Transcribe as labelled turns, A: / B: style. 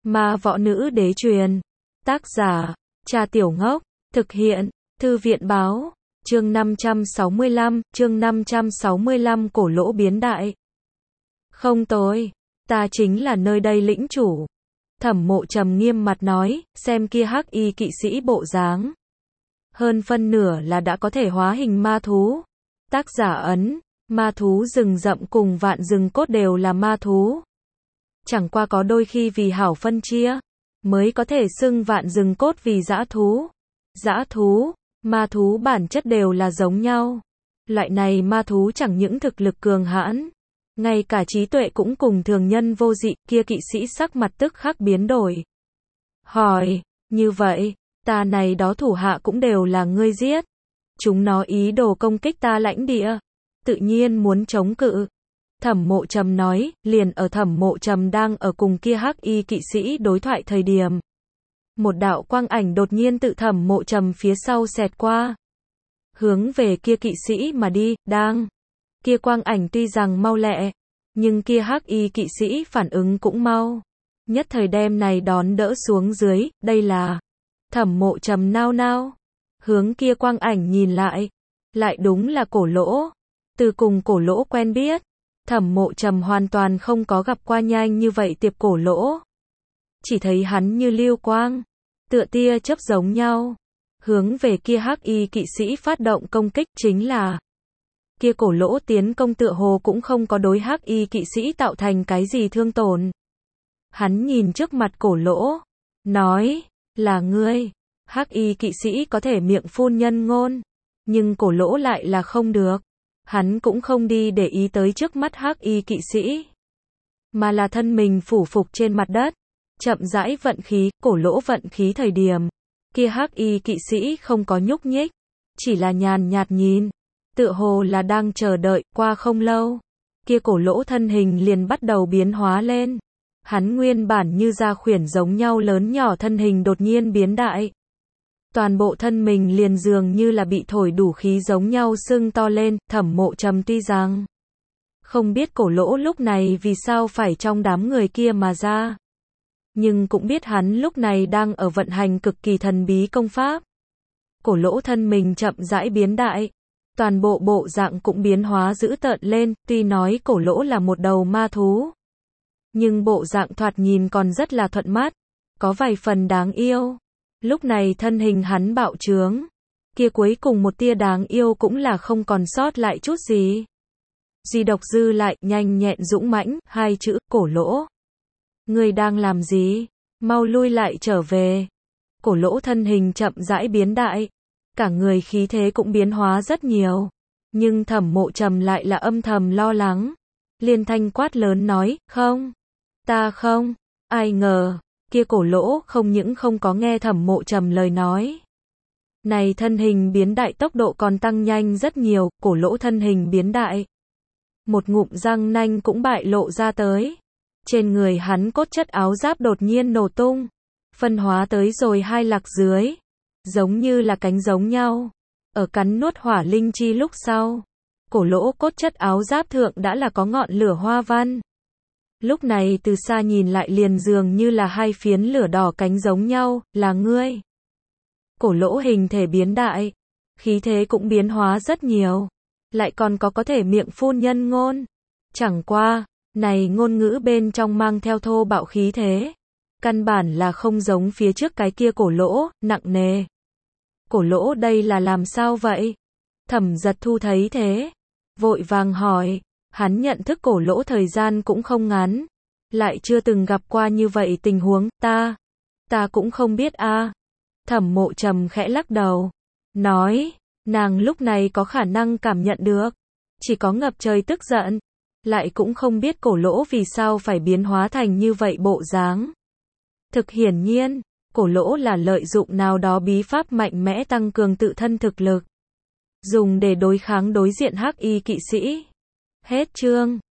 A: Ma võ nữ đế truyền. Tác giả, Trà Tiểu Ngốc. Thực hiện, Thư viện báo. Chương 565, cổ lỗ biến đại. Không tôi, ta chính là nơi đây lĩnh chủ. Thẩm Mộ Trầm nghiêm mặt nói, xem kia hắc y kỵ sĩ bộ dáng. Hơn phân nửa là đã có thể hóa hình ma thú. Tác giả ấn, ma thú rừng rậm cùng vạn rừng cốt đều là ma thú. Chẳng qua có đôi khi vì hảo phân chia, mới có thể xưng vạn rừng cốt vì dã thú. Dã thú, ma thú bản chất đều là giống nhau. Loại này ma thú chẳng những thực lực cường hãn, ngay cả trí tuệ cũng cùng thường nhân vô dị. Kia kỵ sĩ sắc mặt tức khắc biến đổi. Hỏi, như vậy, ta này đó thủ hạ cũng đều là ngươi giết. Chúng nó ý đồ công kích ta lãnh địa, tự nhiên muốn chống cự. Thẩm Mộ Trầm nói, liền ở Thẩm Mộ Trầm đang ở cùng kia hắc y kỵ sĩ đối thoại thời điểm. Một đạo quang ảnh đột nhiên tự Thẩm Mộ Trầm phía sau xẹt qua. Hướng về kia kỵ sĩ mà đi, đang. Kia quang ảnh tuy rằng mau lẹ, nhưng kia hắc y kỵ sĩ phản ứng cũng mau. Nhất thời đem này đón đỡ xuống dưới, đây là. Thẩm Mộ Trầm nao nao. Hướng kia quang ảnh nhìn lại. Lại đúng là cổ lỗ. Từ cùng cổ lỗ quen biết. Thẩm Mộ Trầm hoàn toàn không có gặp qua nhanh như vậy tiệp cổ lỗ. Chỉ thấy hắn như lưu quang, tựa tia chớp giống nhau, hướng về kia hắc y kỵ sĩ phát động công kích. Chính là kia cổ lỗ tiến công tựa hồ cũng không có đối hắc y kỵ sĩ tạo thành cái gì thương tổn. Hắn nhìn trước mặt cổ lỗ, nói, là ngươi. Hắc y kỵ sĩ có thể miệng phun nhân ngôn, nhưng cổ lỗ lại là không được. Hắn cũng không đi để ý tới trước mắt hắc y kỵ sĩ, mà là thân mình phủ phục trên mặt đất, chậm rãi vận khí. Cổ lỗ vận khí thời điểm, kia hắc y kỵ sĩ không có nhúc nhích, chỉ là nhàn nhạt nhìn, tựa hồ là đang chờ đợi. Qua không lâu, kia cổ lỗ thân hình liền bắt đầu biến hóa lên. Hắn nguyên bản như da khuyển giống nhau lớn nhỏ thân hình đột nhiên biến đại. Toàn bộ thân mình liền dường như là bị thổi đủ khí giống nhau sưng to lên. Thẩm Mộ Trầm tuy rằng không biết cổ lỗ lúc này vì sao phải trong đám người kia mà ra, nhưng cũng biết hắn lúc này đang ở vận hành cực kỳ thần bí công pháp. Cổ lỗ thân mình chậm rãi biến đại, toàn bộ bộ dạng cũng biến hóa dữ tợn lên. Tuy nói cổ lỗ là một đầu ma thú, nhưng bộ dạng thoạt nhìn còn rất là thuận mắt, có vài phần đáng yêu. Lúc này thân hình hắn bạo trướng, kia cuối cùng một tia đáng yêu cũng là không còn sót lại chút gì. Duy độc dư lại, nhanh nhẹn dũng mãnh, hai chữ. Cổ lỗ, ngươi đang làm gì? Mau lui lại trở về. Cổ lỗ thân hình chậm rãi biến đại, cả người khí thế cũng biến hóa rất nhiều. Nhưng Thẩm Mộ Trầm lại là âm thầm lo lắng. Liên thanh quát lớn nói, không, ta không. Ai ngờ, kia cổ lỗ không những không có nghe Thẩm Mộ Trầm lời nói, này thân hình biến đại tốc độ còn tăng nhanh rất nhiều. Cổ lỗ thân hình biến đại, một ngụm răng nanh cũng bại lộ ra tới. Trên người hắn cốt chất áo giáp đột nhiên nổ tung, phân hóa tới rồi hai lạc dưới, giống như là cánh giống nhau. Ở cắn nuốt hỏa linh chi lúc sau, cổ lỗ cốt chất áo giáp thượng đã là có ngọn lửa hoa văn. Lúc này từ xa nhìn lại liền dường như là hai phiến lửa đỏ cánh giống nhau. Là ngươi. Cổ lỗ hình thể biến đại, khí thế cũng biến hóa rất nhiều, lại còn có thể miệng phun nhân ngôn. Chẳng qua, này ngôn ngữ bên trong mang theo thô bạo khí thế, căn bản là không giống phía trước cái kia cổ lỗ, nặng nề. Cổ lỗ đây là làm sao vậy? Thẩm Giật Thu thấy thế, vội vàng hỏi. Hắn nhận thức cổ lỗ thời gian cũng không ngắn, lại chưa từng gặp qua như vậy tình huống. Ta cũng không biết a. Thẩm Mộ Trầm khẽ lắc đầu, nói, nàng lúc này có khả năng cảm nhận được, chỉ có ngập trời tức giận, lại cũng không biết cổ lỗ vì sao phải biến hóa thành như vậy bộ dáng. Thực hiển nhiên, cổ lỗ là lợi dụng nào đó bí pháp mạnh mẽ tăng cường tự thân thực lực, dùng để đối kháng đối diện hắc y kỵ sĩ. Hết chương.